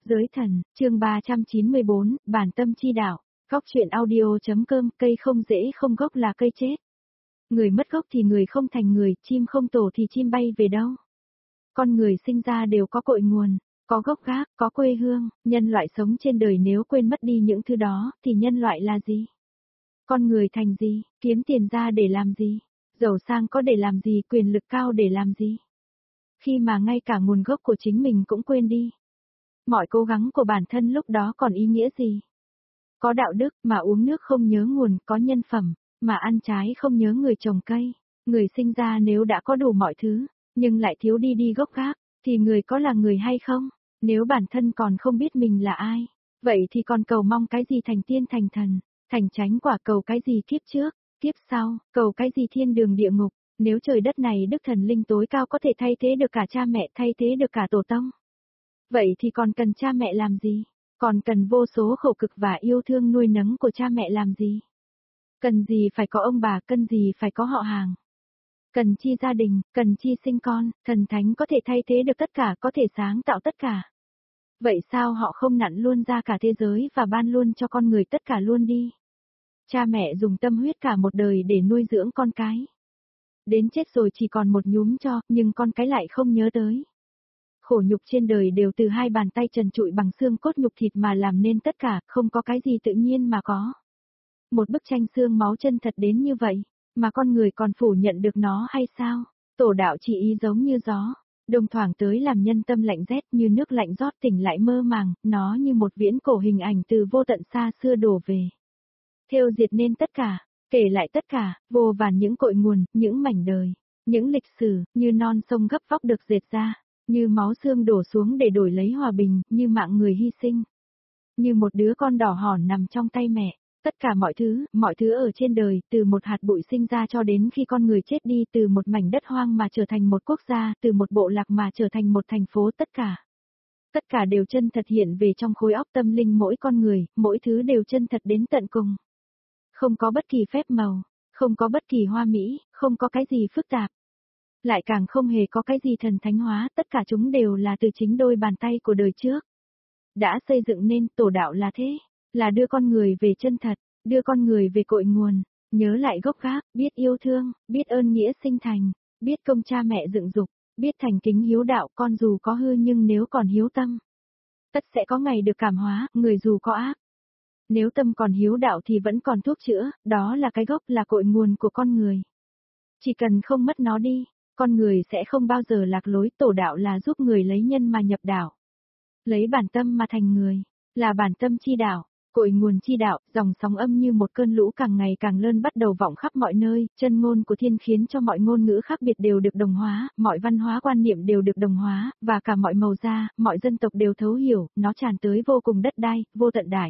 Giới thần, chương 394, bản tâm chi đạo. Góc chuyện audio.com, cây không rễ không gốc là cây chết. Người mất gốc thì người không thành người, chim không tổ thì chim bay về đâu. Con người sinh ra đều có cội nguồn, có gốc gác, có quê hương, nhân loại sống trên đời nếu quên mất đi những thứ đó, thì nhân loại là gì? Con người thành gì, kiếm tiền ra để làm gì? Giàu sang có để làm gì, quyền lực cao để làm gì? Khi mà ngay cả nguồn gốc của chính mình cũng quên đi. Mọi cố gắng của bản thân lúc đó còn ý nghĩa gì? Có đạo đức mà uống nước không nhớ nguồn, có nhân phẩm mà ăn trái không nhớ người trồng cây. Người sinh ra nếu đã có đủ mọi thứ, nhưng lại thiếu đi gốc gác, thì người có là người hay không? Nếu bản thân còn không biết mình là ai, vậy thì còn cầu mong cái gì thành tiên thành thần, thành chánh quả, cầu cái gì kiếp trước, kiếp sau, cầu cái gì thiên đường địa ngục? Nếu trời đất này đức thần linh tối cao có thể thay thế được cả cha mẹ, thay thế được cả tổ tông, vậy thì còn cần cha mẹ làm gì? Còn cần vô số khổ cực và yêu thương nuôi nấng của cha mẹ làm gì? Cần gì phải có ông bà, cần gì phải có họ hàng? Cần chi gia đình, cần chi sinh con, thần thánh có thể thay thế được tất cả, có thể sáng tạo tất cả. Vậy sao họ không nặn luôn ra cả thế giới và ban luôn cho con người tất cả luôn đi? Cha mẹ dùng tâm huyết cả một đời để nuôi dưỡng con cái. Đến chết rồi chỉ còn một nhúm cho, nhưng con cái lại không nhớ tới. Khổ nhục trên đời đều từ hai bàn tay trần trụi bằng xương cốt nhục thịt mà làm nên tất cả, không có cái gì tự nhiên mà có. Một bức tranh xương máu chân thật đến như vậy, mà con người còn phủ nhận được nó hay sao? Tổ đạo chỉ ý giống như gió, đồng thoảng tới làm nhân tâm lạnh rét, như nước lạnh rót tỉnh lại mơ màng, nó như một viễn cổ hình ảnh từ vô tận xa xưa đổ về. Thêu diệt nên tất cả, kể lại tất cả, vô vàn những cội nguồn, những mảnh đời, những lịch sử, như non sông gấp vóc được dệt ra. Như máu xương đổ xuống để đổi lấy hòa bình, như mạng người hy sinh. Như một đứa con đỏ hòn nằm trong tay mẹ, tất cả mọi thứ ở trên đời, từ một hạt bụi sinh ra cho đến khi con người chết đi, từ một mảnh đất hoang mà trở thành một quốc gia, từ một bộ lạc mà trở thành một thành phố, tất cả. Tất cả đều chân thật hiện về trong khối óc tâm linh mỗi con người, mỗi thứ đều chân thật đến tận cùng. Không có bất kỳ phép màu, không có bất kỳ hoa mỹ, không có cái gì phức tạp. Lại càng không hề có cái gì thần thánh hóa, tất cả chúng đều là từ chính đôi bàn tay của đời trước. Đã xây dựng nên tổ đạo là thế, là đưa con người về chân thật, đưa con người về cội nguồn, nhớ lại gốc gác, biết yêu thương, biết ơn nghĩa sinh thành, biết công cha mẹ dựng dục, biết thành kính hiếu đạo, con dù có hư nhưng nếu còn hiếu tâm, tất sẽ có ngày được cảm hóa, người dù có ác. Nếu tâm còn hiếu đạo thì vẫn còn thuốc chữa, đó là cái gốc, là cội nguồn của con người. Chỉ cần không mất nó đi, con người sẽ không bao giờ lạc lối. Tổ đạo là giúp người lấy nhân mà nhập đạo, lấy bản tâm mà thành người, là bản tâm chi đạo, cội nguồn chi đạo. Dòng sóng âm như một cơn lũ càng ngày càng lớn bắt đầu vọng khắp mọi nơi, chân ngôn của thiên khiến cho mọi ngôn ngữ khác biệt đều được đồng hóa, mọi văn hóa quan niệm đều được đồng hóa, và cả mọi màu da, mọi dân tộc đều thấu hiểu, nó tràn tới vô cùng đất đai, vô tận đại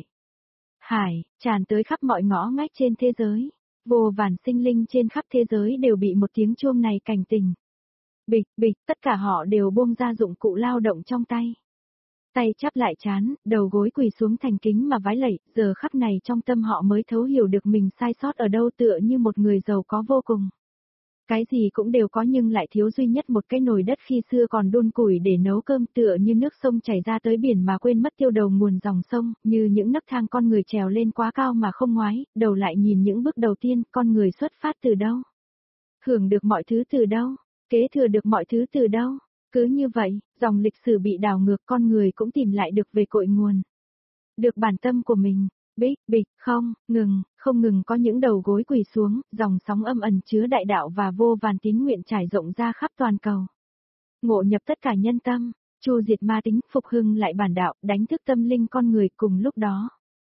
hải, tràn tới khắp mọi ngõ ngách trên thế giới. Vô vàn sinh linh trên khắp thế giới đều bị một tiếng chuông này cảnh tỉnh. Bịch, bịch, tất cả họ đều buông ra dụng cụ lao động trong tay. Tay chắp lại trán, đầu gối quỳ xuống thành kính mà vái lạy, giờ khắc này trong tâm họ mới thấu hiểu được mình sai sót ở đâu, tựa như một người giàu có vô cùng. Cái gì cũng đều có nhưng lại thiếu duy nhất một cái nồi đất khi xưa còn đun củi để nấu cơm, tựa như nước sông chảy ra tới biển mà quên mất tiêu đầu nguồn dòng sông, như những nấc thang con người trèo lên quá cao mà không ngoái, đầu lại nhìn những bước đầu tiên, con người xuất phát từ đâu? Hưởng được mọi thứ từ đâu? Kế thừa được mọi thứ từ đâu? Cứ như vậy, dòng lịch sử bị đảo ngược, con người cũng tìm lại được về cội nguồn. Được bản tâm của mình. Bịch, bịch, không ngừng có những đầu gối quỳ xuống, dòng sóng âm ẩn chứa đại đạo và vô vàn tín nguyện trải rộng ra khắp toàn cầu. Ngộ nhập tất cả nhân tâm, chu diệt ma tính, phục hưng lại bản đạo, đánh thức tâm linh con người cùng lúc đó.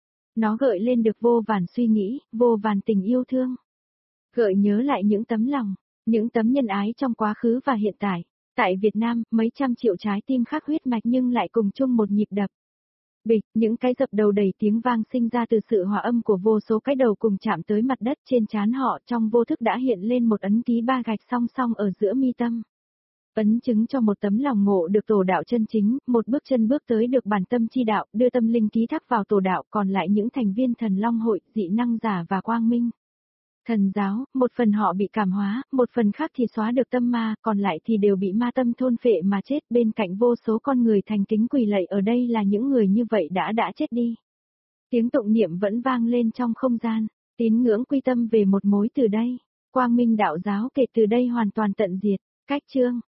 Nó gợi lên được vô vàn suy nghĩ, vô vàn tình yêu thương. Gợi nhớ lại những tấm lòng, những tấm nhân ái trong quá khứ và hiện tại. Tại Việt Nam, mấy trăm triệu trái tim khác huyết mạch nhưng lại cùng chung một nhịp đập. Bịch, những cái dập đầu đầy tiếng vang sinh ra từ sự hòa âm của vô số cái đầu cùng chạm tới mặt đất. Trên trán họ trong vô thức đã hiện lên một ấn ký 3 gạch song song ở giữa mi tâm. Ấn chứng cho một tấm lòng ngộ được tổ đạo chân chính, một bước chân bước tới được bản tâm chi đạo, đưa tâm linh ký thác vào tổ đạo, còn lại những thành viên thần long hội, dị năng giả và quang minh. Thần giáo, một phần họ bị cảm hóa, một phần khác thì xóa được tâm ma, còn lại thì đều bị ma tâm thôn phệ mà chết, bên cạnh vô số con người thành kính quỳ lạy ở đây là những người như vậy đã chết đi. Tiếng tụng niệm vẫn vang lên trong không gian, tín ngưỡng quy tâm về một mối từ đây, quang minh đạo giáo kể từ đây hoàn toàn tận diệt, cách chương.